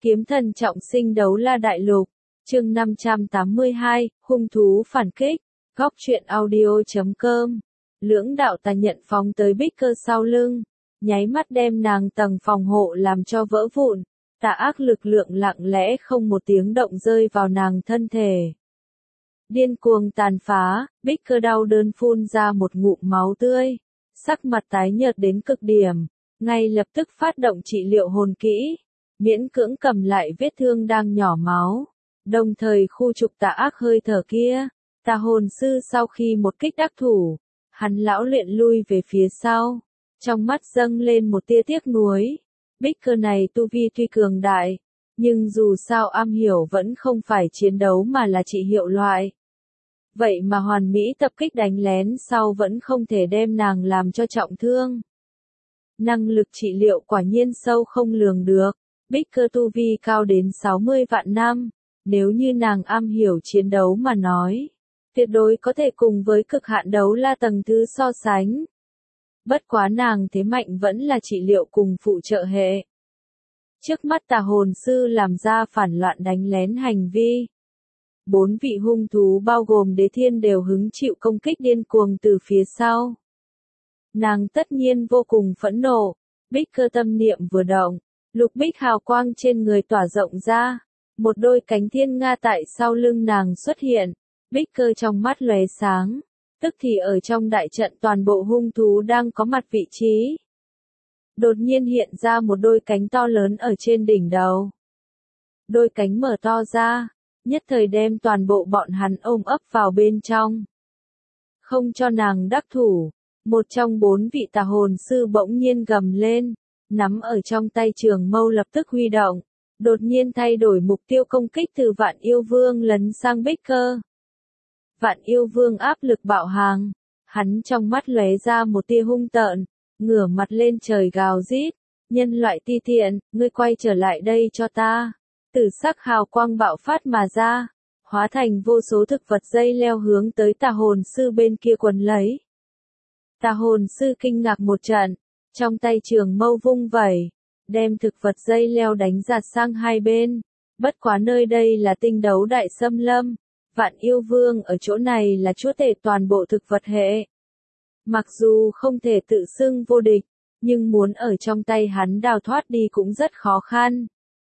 Kiếm thần trọng sinh đấu la đại lục, chương 582, hung thú phản kích, góc truyện audio.com. Lưỡng đạo tà nhận phóng tới Bích Cơ sau lưng, nháy mắt đem nàng tầng phòng hộ làm cho vỡ vụn, tà ác lực lượng lặng lẽ không một tiếng động rơi vào nàng thân thể. Điên cuồng tàn phá, Bích Cơ đau đớn phun ra một ngụm máu tươi, sắc mặt tái nhợt đến cực điểm, ngay lập tức phát động trị liệu hồn kỹ, miễn cưỡng cầm lại vết thương đang nhỏ máu, đồng thời khu trục tà ác hơi thở kia. Tà hồn sư sau khi một kích đắc thủ, hắn lão luyện lui về phía sau, trong mắt dâng lên một tia tiếc nuối. Bích Cơ này tu vi tuy cường đại, nhưng dù sao am hiểu vẫn không phải chiến đấu mà là trị hiệu loại. Vậy mà hoàn mỹ tập kích đánh lén sau vẫn không thể đem nàng làm cho trọng thương. Năng lực trị liệu quả nhiên sâu không lường được. Bích Cơ tu vi cao đến 60 vạn năm, nếu như nàng am hiểu chiến đấu mà nói, tuyệt đối có thể cùng với cực hạn đấu la tầng thứ so sánh. Bất quá nàng thế mạnh vẫn là trị liệu cùng phụ trợ hệ. Trước mắt tà hồn sư làm ra phản loạn đánh lén hành vi. 4 vị hung thú bao gồm đế thiên đều hứng chịu công kích điên cuồng từ phía sau. Nàng tất nhiên vô cùng phẫn nộ, Bích Cơ tâm niệm vừa động, lục bích hào quang trên người tỏa rộng ra, một đôi cánh thiên nga tại sau lưng nàng xuất hiện, Bích Cơ trong mắt lóe sáng, tức thì ở trong đại trận toàn bộ hung thú đang có mặt vị trí. Đột nhiên hiện ra một đôi cánh to lớn ở trên đỉnh đầu. Đôi cánh mở to ra, nhất thời đem toàn bộ bọn hắn ôm ấp vào bên trong. Không cho nàng đắc thủ, một trong 4 vị tà hồn sư bỗng nhiên gầm lên, nắm ở trong tay trường mâu lập tức huy động, đột nhiên thay đổi mục tiêu công kích từ Vạn Yêu Vương lấn sang Bích Cơ. Vạn Yêu Vương áp lực bạo hàng, hắn trong mắt lóe ra một tia hung tợn, ngửa mặt lên trời gào rít, nhân loại ti tiện, ngươi quay trở lại đây cho ta. Tử sắc hào quang bạo phát mà ra, hóa thành vô số thực vật dây leo hướng tới tà hồn sư bên kia quấn lấy. Tà hồn sư kinh ngạc một trận, trong tay trường mâu vung vẩy, đem thực vật dây leo đánh giạt sang hai bên. Bất quá nơi đây là tinh đấu đại xâm lâm, Vạn Yêu Vương ở chỗ này là chúa tể toàn bộ thực vật hệ. Mặc dù không thể tự xưng vô địch, nhưng muốn ở trong tay hắn đào thoát đi cũng rất khó khăn.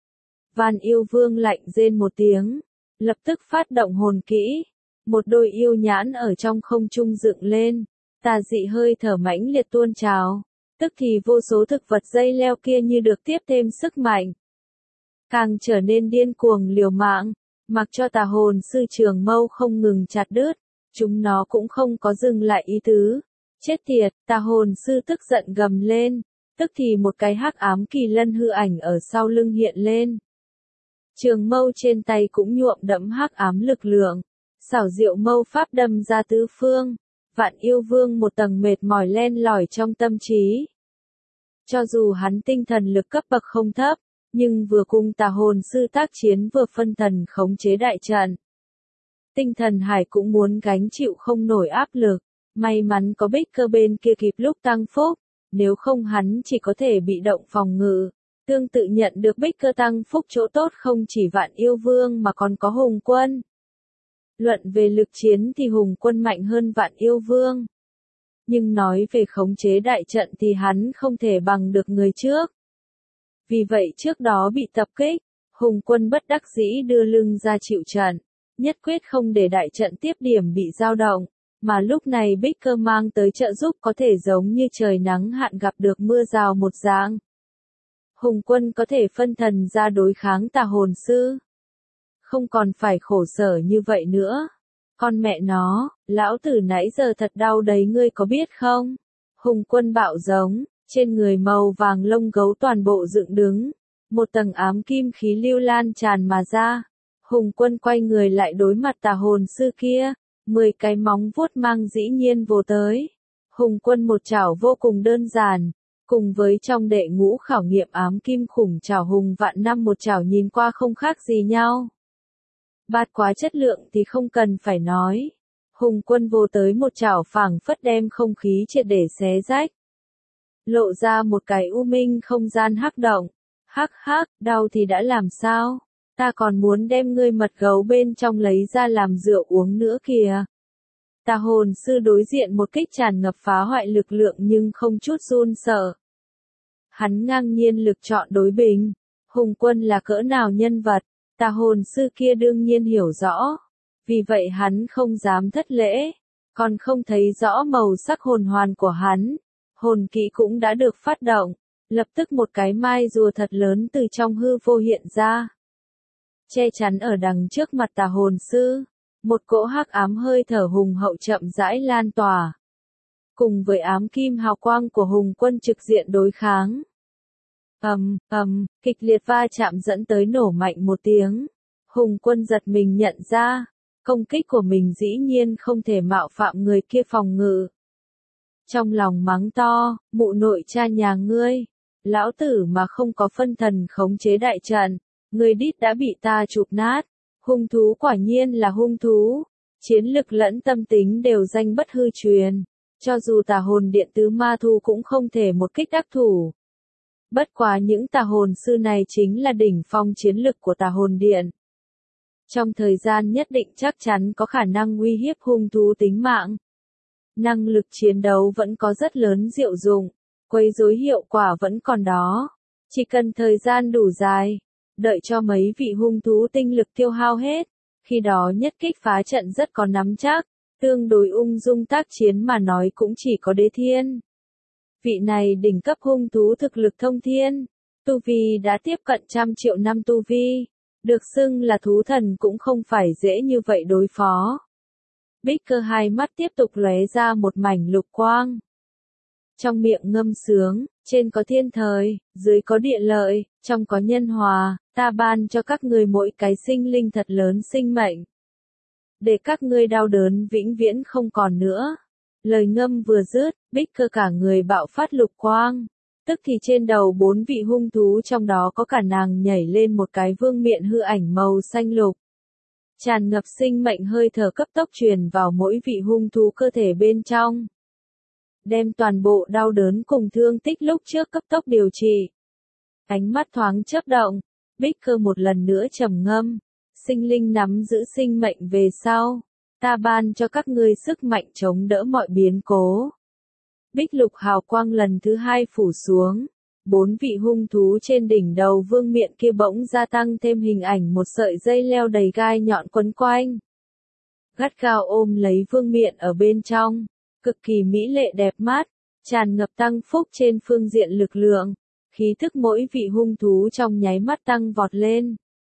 Vạn Yêu Vương lạnh rên một tiếng, lập tức phát động hồn kỹ, một đôi yêu nhãn ở trong không trung dựng lên, tà dị hơi thở mãnh liệt tuôn trào, tức thì vô số thực vật dây leo kia như được tiếp thêm sức mạnh. Càng trở nên điên cuồng liều mạng, mặc cho tà hồn sư trường mâu không ngừng chặt đứt, chúng nó cũng không có dừng lại ý tứ. Chết tiệt, tà hồn sư tức giận gầm lên, tức thì một cái hắc ám kỳ lân hư ảnh ở sau lưng hiện lên. Trường mâu trên tay cũng nhuộm đẫm hắc ám lực lượng, xảo diệu mâu pháp đâm ra tứ phương. Vạn Yêu Vương một tầng mệt mỏi len lỏi trong tâm trí. Cho dù hắn tinh thần lực cấp bậc không thấp, nhưng vừa cùng tà hồn sư tác chiến vừa phân thần khống chế đại trận. Tinh thần hải cũng muốn gánh chịu không nổi áp lực, may mắn có Bích Cơ bên kia kịp lúc tăng phúc, nếu không hắn chỉ có thể bị động phòng ngự. Tương tự nhận được Bích Cơ tăng phúc chỗ tốt không chỉ Vạn Yêu Vương mà còn có Hùng Quân. Luận về lực chiến thì Hùng Quân mạnh hơn Vạn Yêu Vương. Nhưng nói về khống chế đại trận thì hắn không thể bằng được người trước. Vì vậy trước đó bị tập kích, Hùng Quân bất đắc dĩ đưa lưng ra chịu trận, nhất quyết không để đại trận tiếp điểm bị dao động, mà lúc này Bích Cơ mang tới trợ giúp có thể giống như trời nắng hạn gặp được mưa rào một dạng. Hùng Quân có thể phân thần ra đối kháng tà hồn sư. Không còn phải khổ sở như vậy nữa. Con mẹ nó, lão tử nãy giờ thật đau đấy ngươi có biết không? Hùng Quân bạo giống, trên người màu vàng lông gấu toàn bộ dựng đứng. Một tầng ám kim khí lưu lan tràn mà ra. Hùng Quân quay người lại đối mặt tà hồn sư kia. 10 cái móng vuốt mang dĩ nhiên vồ tới. Hùng Quân một chảo vô cùng đơn giản. Cùng với trong đệ ngũ khảo nghiệm ám kim khủng chảo hùng vạn năm một chảo nhìn qua không khác gì nhau. Bạt quá chất lượng thì không cần phải nói. Hùng Quân vô tới một chảo phảng phất đem không khí triệt để xé rách. Lộ ra một cái u minh không gian hắc động. Hắc hắc, đau thì đã làm sao? Ta còn muốn đem ngươi mật gấu bên trong lấy ra làm rượu uống nữa kìa. Tà hồn sư đối diện một kích tràn ngập phá hoại lực lượng nhưng không chút run sợ. Hắn ngang nhiên lựa chọn đối bình. Hùng Quân là cỡ nào nhân vật, tà hồn sư kia đương nhiên hiểu rõ. Vì vậy hắn không dám thất lễ, còn không thấy rõ màu sắc hồn hoàn của hắn. Hồn kỹ cũng đã được phát động, lập tức một cái mai rùa thật lớn từ trong hư vô hiện ra. Che chắn ở đằng trước mặt tà hồn sư, một cỗ hắc ám hơi thở hùng hậu chậm rãi lan tỏa. Cùng với ám kim hào quang của Hùng Quân trực diện đối kháng. Kịch liệt va chạm dẫn tới nổ mạnh một tiếng. Hùng Quân giật mình nhận ra, công kích của mình dĩ nhiên không thể mạo phạm người kia phòng ngự. Trong lòng mắng to, mụ nội cha nhà ngươi, lão tử mà không có phân thần khống chế đại trận, người đít đã bị ta chụp nát. Hung thú quả nhiên là hung thú, chiến lực lẫn tâm tính đều danh bất hư truyền, cho dù tà hồn điện tứ ma thu cũng không thể một kích đắc thủ. Bất quá những tà hồn sư này chính là đỉnh phong chiến lực của tà hồn điện. Trong thời gian nhất định chắc chắn có khả năng uy hiếp hung thú tính mạng. Năng lực chiến đấu vẫn có rất lớn diệu dụng, quấy rối hiệu quả vẫn còn đó. Chỉ cần thời gian đủ dài, đợi cho mấy vị hung thú tinh lực tiêu hao hết, khi đó nhất kích phá trận rất có nắm chắc, tương đối ung dung tác chiến mà nói cũng chỉ có Đế Thiên. Vị này đỉnh cấp hung thú thực lực thông thiên, tu vi đã tiếp cận 100 triệu năm tu vi, được xưng là thú thần cũng không phải dễ như vậy đối phó. Bích Cơ hai mắt tiếp tục lóe ra một mảnh lục quang. Trong miệng ngâm sướng, trên có thiên thời, dưới có địa lợi, trong có nhân hòa, ta ban cho các ngươi mỗi cái sinh linh thật lớn sinh mệnh. Để các ngươi đau đớn vĩnh viễn không còn nữa. Lời ngâm vừa dứt, Bích Cơ cả người bạo phát lục quang. Tức thì trên đầu 4 vị hung thú trong đó có cả nàng nhảy lên một cái vương miện hư ảnh màu xanh lục. Tràn ngập sinh mệnh hơi thở cấp tốc truyền vào mỗi vị hung thú cơ thể bên trong. Đem toàn bộ đau đớn cùng thương tích lúc trước cấp tốc điều trị. Ánh mắt thoáng chớp động, Bích Cơ một lần nữa trầm ngâm. Sinh linh nắm giữ sinh mệnh về sau, ta ban cho các ngươi sức mạnh chống đỡ mọi biến cố. Bích lục hào quang lần thứ 2 phủ xuống, 4 vị hung thú trên đỉnh đầu vương miện kia bỗng gia tăng thêm hình ảnh một sợi dây leo đầy gai nhọn quấn quanh. Gắt gao ôm lấy vương miện ở bên trong, cực kỳ mỹ lệ đẹp mắt, tràn ngập tăng phúc trên phương diện lực lượng, khí thức mỗi vị hung thú trong nháy mắt tăng vọt lên.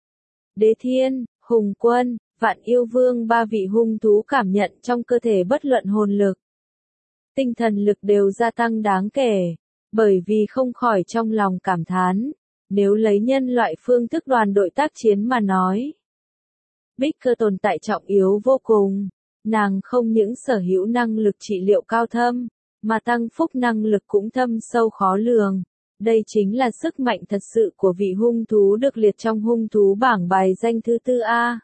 Đế Thiên, Hùng Quân, Vạn Yêu Vương ba vị hung thú cảm nhận trong cơ thể bất luận hồn lực, tinh thần lực đều gia tăng đáng kể, bởi vì không khỏi trong lòng cảm thán, nếu lấy nhân loại phương thức đoàn đội tác chiến mà nói. Bích Cơ tồn tại trọng yếu vô cùng, nàng không những sở hữu năng lực trị liệu cao thâm, mà tăng phúc năng lực cũng thâm sâu khó lường. Đây chính là sức mạnh thật sự của vị hung thú được liệt trong hung thú bảng bài danh thứ 4A.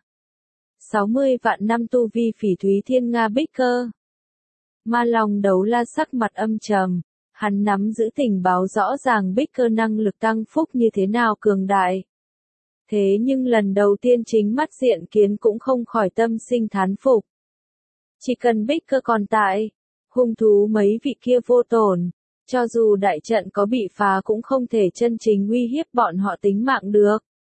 60 vạn năm tu vi phỉ thúy thiên nga Bích Cơ. Ma Long Đấu La sắc mặt âm trầm, hắn nắm giữ tình báo rõ ràng Bích Cơ năng lực tăng phúc như thế nào cường đại. Thế nhưng lần đầu tiên chính mắt diện kiến cũng không khỏi tâm sinh thán phục. Chỉ cần Bích Cơ còn tại, hung thú mấy vị kia vô tổn, cho dù đại trận có bị phá cũng không thể chân chính uy hiếp bọn họ tính mạng được.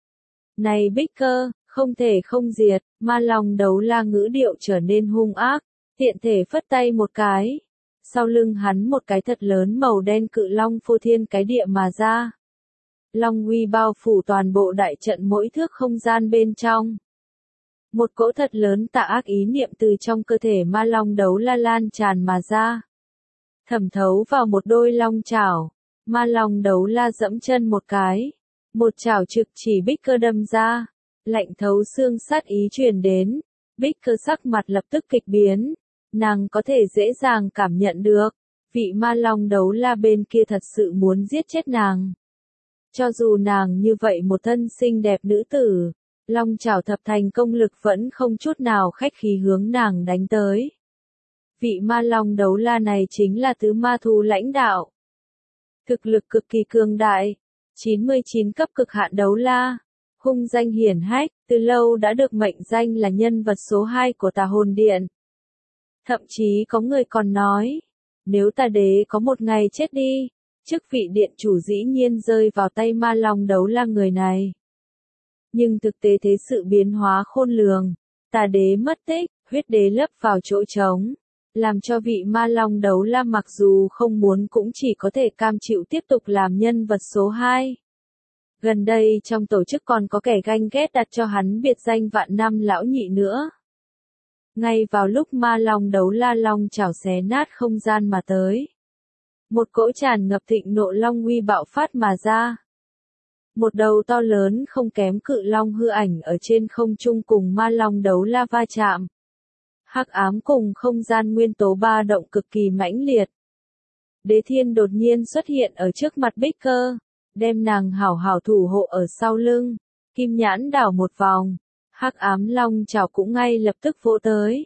Này Bích Cơ, không thể không diệt, Ma Long Đấu La ngữ điệu trở nên hung ác, tiện thể phất tay một cái. Sau lưng hắn một cái thật lớn màu đen cự long phô thiên cái địa mà ra. Long uy bao phủ toàn bộ đại trận mỗi thước không gian bên trong. Một cỗ thật lớn tà ác ý niệm từ trong cơ thể Ma Long Đấu La lan tràn mà ra. Thẩm thấu vào một đôi long chảo, Ma Long Đấu La dẫm chân một cái. Một chảo trực chỉ Bích Cơ đâm ra, lạnh thấu xương sát ý truyền đến. Bích Cơ sắc mặt lập tức kịch biến, nàng có thể dễ dàng cảm nhận được, vị Ma Long Đấu La bên kia thật sự muốn giết chết nàng. Cho dù nàng như vậy một thân xinh đẹp nữ tử, long chảo thập thành công lực vẫn không chút nào khách khí hướng nàng đánh tới. Vị Ma Long Đấu La này chính là tứ ma thú lãnh đạo. Thực lực cực kỳ cường đại, 99 cấp cực hạn đấu la. Hung danh hiển hách, từ lâu đã được mệnh danh là nhân vật số 2 của Tà Hồn Điện. Thậm chí có người còn nói, nếu Tà Đế có một ngày chết đi, chức vị điện chủ dĩ nhiên rơi vào tay Ma Long Đấu La người này. Nhưng thực tế thế sự biến hóa khôn lường, Tà Đế mất tích, huyết đế lấp vào chỗ trống, làm cho vị Ma Long Đấu La mặc dù không muốn cũng chỉ có thể cam chịu tiếp tục làm nhân vật số 2. Gần đây trong tổ chức còn có kẻ ganh ghét đặt cho hắn biệt danh Vạn Năm Lão Nhị nữa. Ngay vào lúc Ma Long Đấu La long chảo xé nát không gian mà tới, một cỗ tràn ngập thịnh nộ long uy bạo phát mà ra. Một đầu to lớn không kém cự long hư ảnh ở trên không trung cùng Ma Long Đấu La va chạm. Hắc ám cùng không gian nguyên tố ba động cực kỳ mãnh liệt. Đế Thiên đột nhiên xuất hiện ở trước mặt Bích Cơ, đem nàng hảo hảo thủ hộ ở sau lưng. Kim nhãn đảo một vòng, hắc ám long chảo cũng ngay lập tức vỗ tới.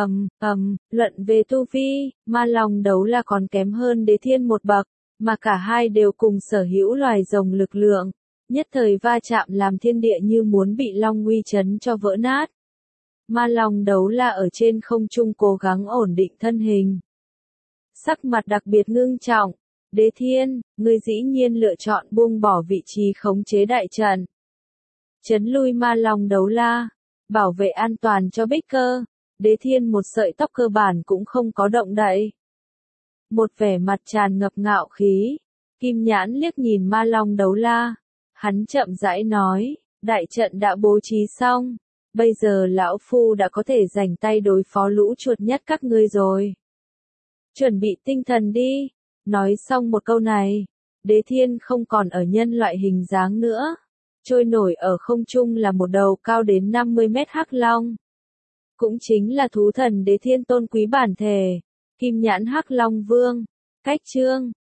Luận về tu vi, Ma Long Đấu La còn kém hơn Đế Thiên một bậc, mà cả hai đều cùng sở hữu loài rồng lực lượng, nhất thời va chạm làm thiên địa như muốn bị long uy chấn cho vỡ nát. Ma Long Đấu La ở trên không trung cố gắng ổn định thân hình. Sắc mặt đặc biệt ngưng trọng, Đế Thiên, ngươi dĩ nhiên lựa chọn buông bỏ vị trí khống chế đại trận. Chấn lui Ma Long Đấu La, bảo vệ an toàn cho Bích Cơ. Đế Thiên một sợi tóc cơ bản cũng không có động đậy. Một vẻ mặt tràn ngập ngạo khí, Kim Nhãn liếc nhìn Ma Long Đấu La, hắn chậm rãi nói, đại trận đã bố trí xong, bây giờ lão phu đã có thể rảnh tay đối phó lũ chuột nhất các ngươi rồi. Chuẩn bị tinh thần đi. Nói xong một câu này, Đế Thiên không còn ở nhân loại hình dáng nữa, trôi nổi ở không trung là một đầu cao đến 50 mét hắc long. Cũng chính là thú thần Đế Thiên tôn quý bản thể, Kim Nhãn Hắc Long Vương. Cách chương